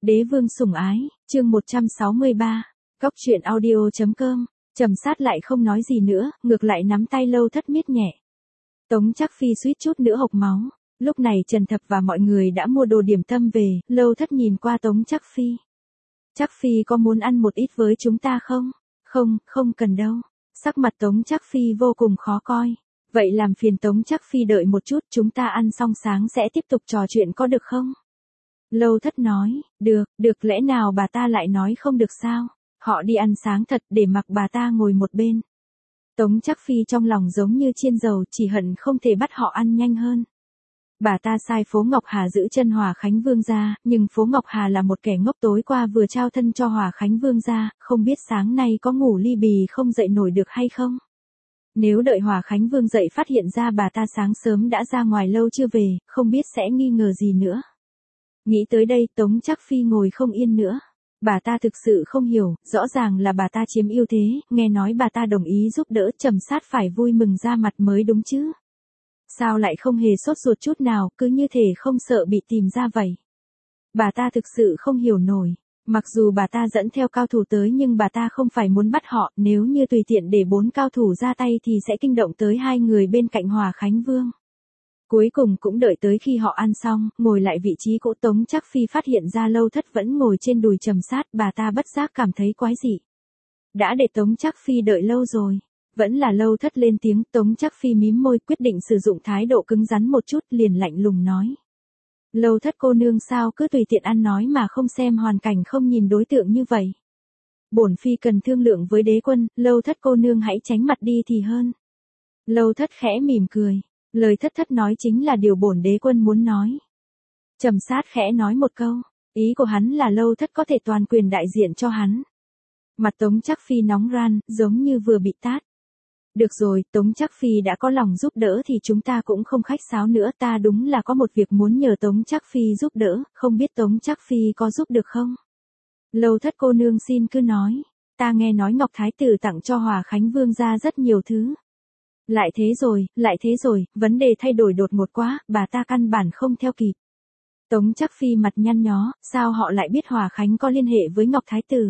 Đế vương sủng ái, chương 163, Cóc truyện audio.com, Trầm Sát lại không nói gì nữa, ngược lại nắm tay Lâu Thất miết nhẹ. Tống Trác Phi suýt chút nữa hộc máu, lúc này Trần Thập và mọi người đã mua đồ điểm tâm về, Lâu Thất nhìn qua Tống Trác Phi. Trác Phi có muốn ăn một ít với chúng ta không? Không, không cần đâu. Sắc mặt Tống Trác Phi vô cùng khó coi. Vậy làm phiền Tống Trác Phi đợi một chút, chúng ta ăn xong sáng sẽ tiếp tục trò chuyện có được không? Lâu Thất nói, được lẽ nào bà ta lại nói không được sao? Họ đi ăn sáng thật để mặc bà ta ngồi một bên. Tống Trác Phi trong lòng giống như chiên dầu, chỉ hận không thể bắt họ ăn nhanh hơn. Bà ta sai Phố Ngọc Hà giữ chân Hòa Khánh Vương gia, nhưng Phố Ngọc Hà là một kẻ ngốc, tối qua vừa trao thân cho Hòa Khánh Vương gia, không biết sáng nay có ngủ ly bì không dậy nổi được hay không. Nếu đợi Hòa Khánh Vương dậy phát hiện ra bà ta sáng sớm đã ra ngoài lâu chưa về, không biết sẽ nghi ngờ gì nữa. Nghĩ tới đây Tống Trác Phi ngồi không yên nữa. Bà ta thực sự không hiểu, rõ ràng là bà ta chiếm ưu thế, nghe nói bà ta đồng ý giúp đỡ, Trầm Sát phải vui mừng ra mặt mới đúng chứ. Sao lại không hề sốt ruột chút nào, cứ như thể không sợ bị tìm ra vậy. Bà ta thực sự không hiểu nổi. Mặc dù bà ta dẫn theo cao thủ tới nhưng bà ta không phải muốn bắt họ, nếu như tùy tiện để 4 cao thủ ra tay thì sẽ kinh động tới 2 người bên cạnh Hòa Khánh Vương. Cuối cùng cũng đợi tới khi họ ăn xong, ngồi lại vị trí cũ, Tống Trác Phi phát hiện ra Lâu Thất vẫn ngồi trên đùi Trầm Sát, bà ta bất giác cảm thấy quái dị. Đã để Tống Trác Phi đợi lâu rồi. Vẫn là Lâu Thất lên tiếng, Tống Trác Phi mím môi quyết định sử dụng thái độ cứng rắn một chút, liền lạnh lùng nói. Lâu Thất cô nương sao cứ tùy tiện ăn nói mà không xem hoàn cảnh, không nhìn đối tượng như vậy. Bổn phi cần thương lượng với đế quân, Lâu Thất cô nương hãy tránh mặt đi thì hơn. Lâu Thất khẽ mỉm cười, lời Thất nói chính là điều bổn đế quân muốn nói. Trầm Sát khẽ nói một câu, ý của hắn là Lâu Thất có thể toàn quyền đại diện cho hắn. Mặt Tống Trác Phi nóng ran, giống như vừa bị tát. Được rồi, Tống Trác Phi đã có lòng giúp đỡ thì chúng ta cũng không khách sáo nữa, ta đúng là có một việc muốn nhờ Tống Trác Phi giúp đỡ, không biết Tống Trác Phi có giúp được không? Lâu Thất cô nương xin cứ nói, ta nghe nói Ngọc Thái Tử tặng cho Hòa Khánh Vương gia rất nhiều thứ. Lại thế rồi, vấn đề thay đổi đột ngột quá, bà ta căn bản không theo kịp. Tống Trác Phi mặt nhăn nhó, sao họ lại biết Hòa Khánh có liên hệ với Ngọc Thái Tử?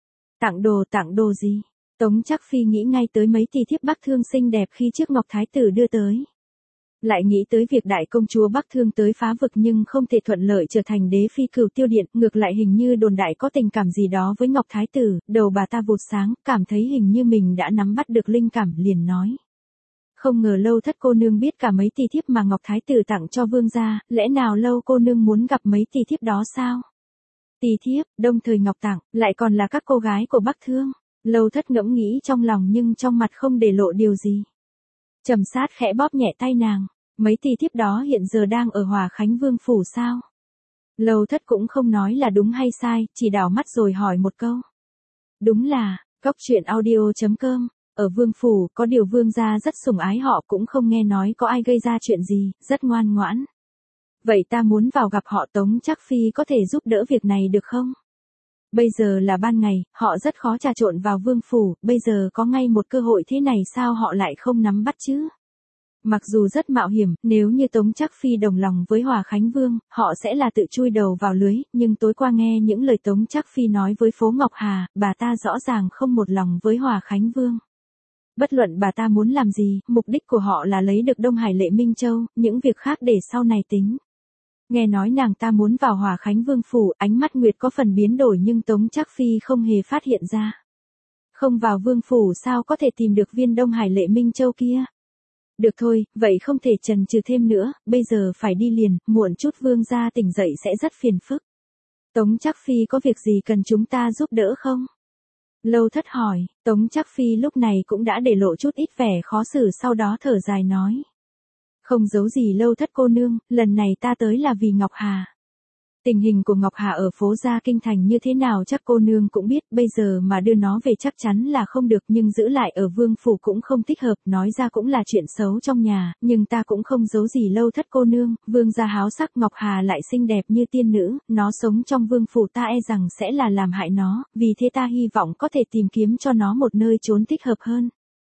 Tặng đồ gì? Tống Trác Phi nghĩ ngay tới mấy tỷ thiếp Bắc Thương xinh đẹp khi trước Ngọc Thái Tử đưa tới. Lại nghĩ tới việc đại công chúa Bắc Thương tới phá vực nhưng không thể thuận lợi trở thành đế phi Cửu Tiêu Điện, ngược lại hình như đồn đại có tình cảm gì đó với Ngọc Thái Tử, đầu bà ta vụt sáng, cảm thấy hình như mình đã nắm bắt được linh cảm, liền nói. Không ngờ Lâu Thất cô nương biết cả mấy tỷ thiếp mà Ngọc Thái Tử tặng cho vương gia, lẽ nào Lâu cô nương muốn gặp mấy tỷ thiếp đó sao? Tỷ thiếp, đồng thời Ngọc tặng, lại còn là các cô gái của Bắc Thương. Lâu Thất ngẫm nghĩ trong lòng nhưng trong mặt không để lộ điều gì. Trầm Sát khẽ bóp nhẹ tay nàng, mấy tỷ thiếp đó hiện giờ đang ở Hòa Khánh Vương phủ sao? Lâu Thất cũng không nói là đúng hay sai, chỉ đảo mắt rồi hỏi một câu. Đúng là, Cóc truyện audio.com, ở Vương phủ, có điều Vương gia rất sủng ái họ, cũng không nghe nói có ai gây ra chuyện gì, rất ngoan ngoãn. Vậy ta muốn vào gặp họ, Tống Trác Phi có thể giúp đỡ việc này được không? Bây giờ là ban ngày, họ rất khó trà trộn vào vương phủ, bây giờ có ngay một cơ hội thế này sao họ lại không nắm bắt chứ? Mặc dù rất mạo hiểm, nếu như Tống Trác Phi đồng lòng với Hòa Khánh Vương, họ sẽ là tự chui đầu vào lưới, nhưng tối qua nghe những lời Tống Trác Phi nói với Phố Ngọc Hà, bà ta rõ ràng không một lòng với Hòa Khánh Vương. Bất luận bà ta muốn làm gì, mục đích của họ là lấy được Đông Hải Lệ Minh Châu, những việc khác để sau này tính. Nghe nói nàng ta muốn vào Hòa Khánh Vương phủ, ánh mắt Nguyệt có phần biến đổi nhưng Tống Trác Phi không hề phát hiện ra. Không vào vương phủ sao có thể tìm được viên Đông Hải Lệ Minh Châu kia? Được thôi, vậy không thể chần chừ thêm nữa, bây giờ phải đi liền, muộn chút vương gia tỉnh dậy sẽ rất phiền phức. Tống Trác Phi có việc gì cần chúng ta giúp đỡ không? Lâu Thất hỏi, Tống Trác Phi lúc này cũng đã để lộ chút ít vẻ khó xử, sau đó thở dài nói. Không giấu gì Lâu Thất cô nương, lần này ta tới là vì Ngọc Hà. Tình hình của Ngọc Hà ở phố Gia Kinh Thành như thế nào chắc cô nương cũng biết, bây giờ mà đưa nó về chắc chắn là không được, nhưng giữ lại ở vương phủ cũng không thích hợp, nói ra cũng là chuyện xấu trong nhà, nhưng ta cũng không giấu gì Lâu Thất cô nương, vương gia háo sắc, Ngọc Hà lại xinh đẹp như tiên nữ, nó sống trong vương phủ ta e rằng sẽ là làm hại nó, vì thế ta hy vọng có thể tìm kiếm cho nó một nơi trốn thích hợp hơn.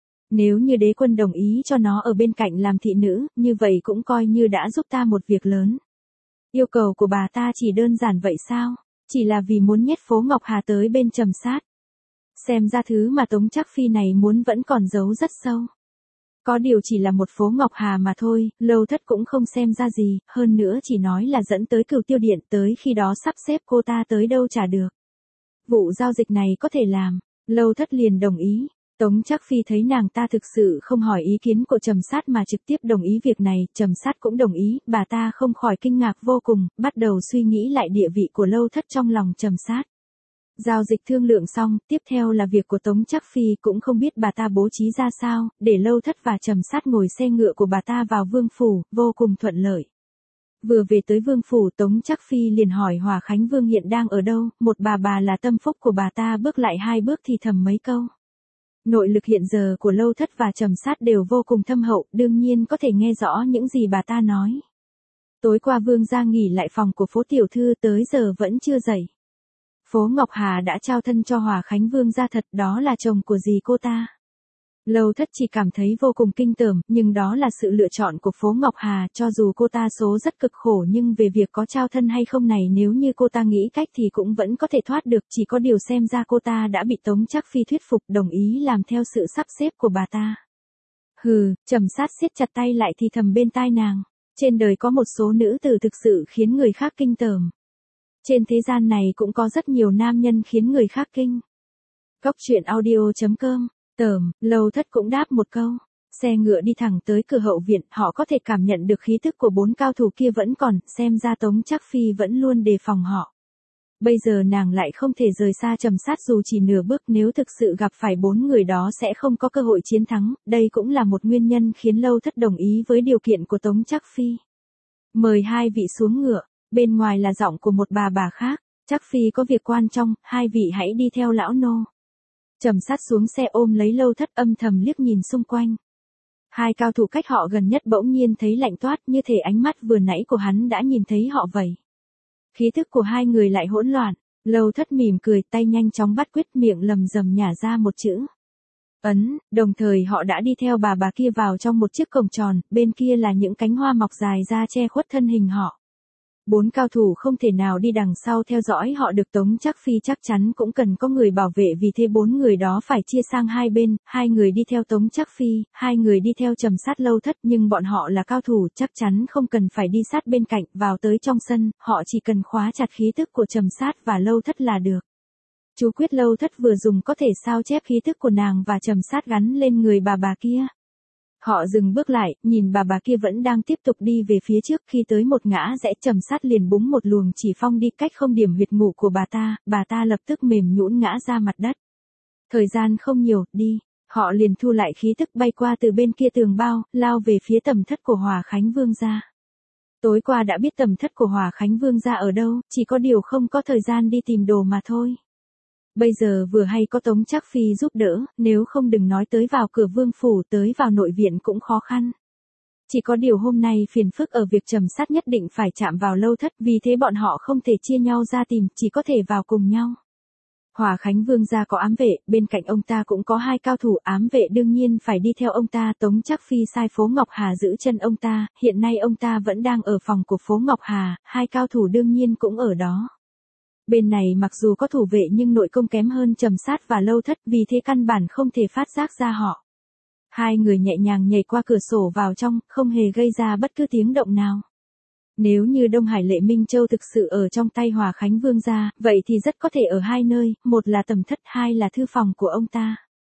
Nếu như đế quân đồng ý cho nó ở bên cạnh làm thị nữ, như vậy cũng coi như đã giúp ta một việc lớn. Yêu cầu của bà ta chỉ đơn giản vậy sao? chỉ là vì muốn nhét Phố Ngọc Hà tới bên Trầm Sát. Xem ra thứ mà Tống Trác Phi này muốn vẫn còn giấu rất sâu. Có điều chỉ là một Phố Ngọc Hà mà thôi, Lâu Thất cũng không xem ra gì, hơn nữa chỉ nói là dẫn tới Cửu Tiêu Điện, tới khi đó sắp xếp cô ta tới đâu trả được. Vụ giao dịch này có thể làm, Lâu Thất liền đồng ý. Tống Trác Phi thấy nàng ta thực sự không hỏi ý kiến của Trầm Sát mà trực tiếp đồng ý việc này, Trầm Sát cũng đồng ý, bà ta không khỏi kinh ngạc vô cùng, bắt đầu suy nghĩ lại địa vị của Lâu Thất trong lòng Trầm Sát. Giao dịch thương lượng xong, tiếp theo là việc của Tống Trác Phi, cũng không biết bà ta bố trí ra sao, để Lâu Thất và Trầm Sát ngồi xe ngựa của bà ta vào Vương Phủ, vô cùng thuận lợi. Vừa về tới Vương Phủ, Tống Trác Phi liền hỏi Hòa Khánh Vương hiện đang ở đâu, một bà là tâm phúc của bà ta, bước lại 2 bước thì thầm mấy câu. Nội lực hiện giờ của Lâu Thất và Trầm Sát đều vô cùng thâm hậu, đương nhiên có thể nghe rõ những gì bà ta nói. Tối qua Vương gia nghỉ lại phòng của Phố tiểu thư tới giờ vẫn chưa dậy. Phố Ngọc Hà đã trao thân cho Hòa Khánh Vương gia thật, đó là chồng của dì cô ta. Lâu Thất chỉ cảm thấy vô cùng kinh tởm, nhưng đó là sự lựa chọn của Phố Ngọc Hà, cho dù cô ta số rất cực khổ nhưng về việc có trao thân hay không này nếu như cô ta nghĩ cách thì cũng vẫn có thể thoát được, chỉ có điều xem ra cô ta đã bị Tống Trác Phi thuyết phục đồng ý làm theo sự sắp xếp của bà ta. Hừ, Trầm Sát siết chặt tay lại thì thầm bên tai nàng, trên đời có một số nữ tử thực sự khiến người khác kinh tởm. Trên thế gian này cũng có rất nhiều nam nhân khiến người khác kinh. Cốc truyện audio.com. Lâu Thất cũng đáp một câu. Xe ngựa đi thẳng tới cửa hậu viện, họ có thể cảm nhận được khí tức của 4 cao thủ kia vẫn còn, xem ra Tống Trác Phi vẫn luôn đề phòng họ. Bây giờ nàng lại không thể rời xa Trầm Sát dù chỉ nửa bước, nếu thực sự gặp phải 4 người đó sẽ không có cơ hội chiến thắng, đây cũng là một nguyên nhân khiến Lâu Thất đồng ý với điều kiện của Tống Trác Phi. Mời 2 vị xuống ngựa, bên ngoài là giọng của một bà khác, Trác Phi có việc quan trọng, 2 vị hãy đi theo lão nô. Trầm Sát xuống xe ôm lấy Lâu Thất, âm thầm liếc nhìn xung quanh. 2 cao thủ cách họ gần nhất bỗng nhiên thấy lạnh toát, như thể ánh mắt vừa nãy của hắn đã nhìn thấy họ vậy. Khí thức của 2 người lại hỗn loạn, Lâu Thất mỉm cười, tay nhanh chóng bắt quyết, miệng lầm rầm nhả ra một chữ. Ấn, đồng thời họ đã đi theo bà kia vào trong một chiếc cổng tròn, bên kia là những cánh hoa mọc dài ra che khuất thân hình họ. 4 cao thủ không thể nào đi đằng sau theo dõi họ được, Tống Trác Phi chắc chắn cũng cần có người bảo vệ, vì thế 4 người đó phải chia sang 2 bên, 2 người đi theo Tống Trác Phi, 2 người đi theo Trầm Sát. Lâu Thất, nhưng bọn họ là cao thủ, chắc chắn không cần phải đi sát bên cạnh, vào tới trong sân, họ chỉ cần khóa chặt khí tức của Trầm Sát và Lâu Thất là được. Chú quyết Lâu Thất vừa dùng có thể sao chép khí tức của nàng và Trầm Sát gắn lên người bà kia. Họ dừng bước lại, nhìn bà kia vẫn đang tiếp tục đi về phía trước, khi tới một ngã rẽ Trầm Sát liền búng một luồng chỉ phong đi cách không điểm huyệt ngủ của bà ta lập tức mềm nhũn ngã ra mặt đất. Thời gian không nhiều, đi, họ liền thu lại khí tức bay qua từ bên kia tường bao, lao về phía tầm thất của Hòa Khánh Vương gia. Tối qua đã biết tầm thất của Hòa Khánh Vương gia ở đâu, chỉ có điều không có thời gian đi tìm đồ mà thôi. Bây giờ vừa hay có Tống Trác Phi giúp đỡ, nếu không đừng nói tới vào cửa Vương Phủ, tới vào nội viện cũng khó khăn. Chỉ có điều hôm nay phiền phức ở việc Trầm Sát nhất định phải chạm vào Lâu Thất, vì thế bọn họ không thể chia nhau ra tìm, chỉ có thể vào cùng nhau. Hòa Khánh Vương gia có ám vệ, bên cạnh ông ta cũng có 2 cao thủ, ám vệ đương nhiên phải đi theo ông ta. Tống Trác Phi sai Phố Ngọc Hà giữ chân ông ta, hiện nay ông ta vẫn đang ở phòng của Phố Ngọc Hà, 2 cao thủ đương nhiên cũng ở đó. Bên này mặc dù có thủ vệ nhưng nội công kém hơn Trầm Sát và Lâu Thất, vì thế căn bản không thể phát giác ra họ. 2 người nhẹ nhàng nhảy qua cửa sổ vào trong, không hề gây ra bất cứ tiếng động nào. Nếu như Đông Hải Lệ Minh Châu thực sự ở trong tay Hòa Khánh Vương gia, vậy thì rất có thể ở 2 nơi, một là tầm thất, 2 là thư phòng của ông ta.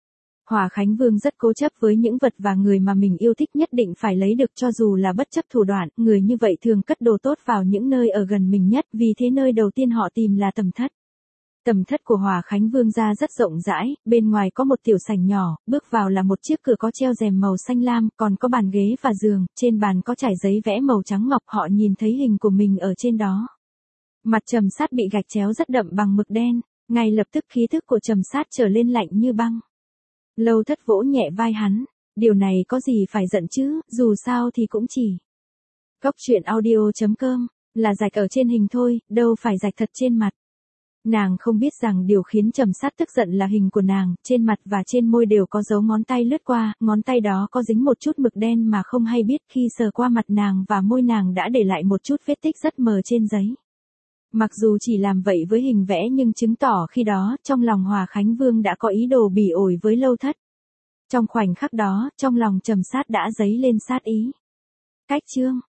Hòa Khánh Vương rất cố chấp với những vật và người mà mình yêu thích, nhất định phải lấy được, cho dù là bất chấp thủ đoạn, người như vậy thường cất đồ tốt vào những nơi ở gần mình nhất, vì thế nơi đầu tiên họ tìm là tầm thất. Tầm thất của Hòa Khánh Vương gia rất rộng rãi, bên ngoài có một tiểu sảnh nhỏ, bước vào là một chiếc cửa có treo rèm màu xanh lam, còn có bàn ghế và giường, trên bàn có trải giấy vẽ màu trắng ngọc, họ nhìn thấy hình của mình ở trên đó. Mặt Trầm Sát bị gạch chéo rất đậm bằng mực đen, ngay lập tức khí thức của Trầm Sát trở lên lạnh như băng. Lâu Thất vỗ nhẹ vai hắn, điều này có gì phải giận chứ, dù sao thì cũng chỉ. Cốc truyện audio.com, là rạch ở trên hình thôi, đâu phải rạch thật trên mặt. Nàng không biết rằng điều khiến Trầm Sát tức giận là hình của nàng, trên mặt và trên môi đều có dấu ngón tay lướt qua, ngón tay đó có dính một chút mực đen mà không hay biết, khi sờ qua mặt nàng và môi nàng đã để lại một chút vết tích rất mờ trên giấy. Mặc dù chỉ làm vậy với hình vẽ nhưng chứng tỏ khi đó trong lòng Hòa Khánh Vương đã có ý đồ bỉ ổi với Lâu Thất. Trong khoảnh khắc đó, trong lòng Trầm Sát đã dấy lên sát ý. Cách chương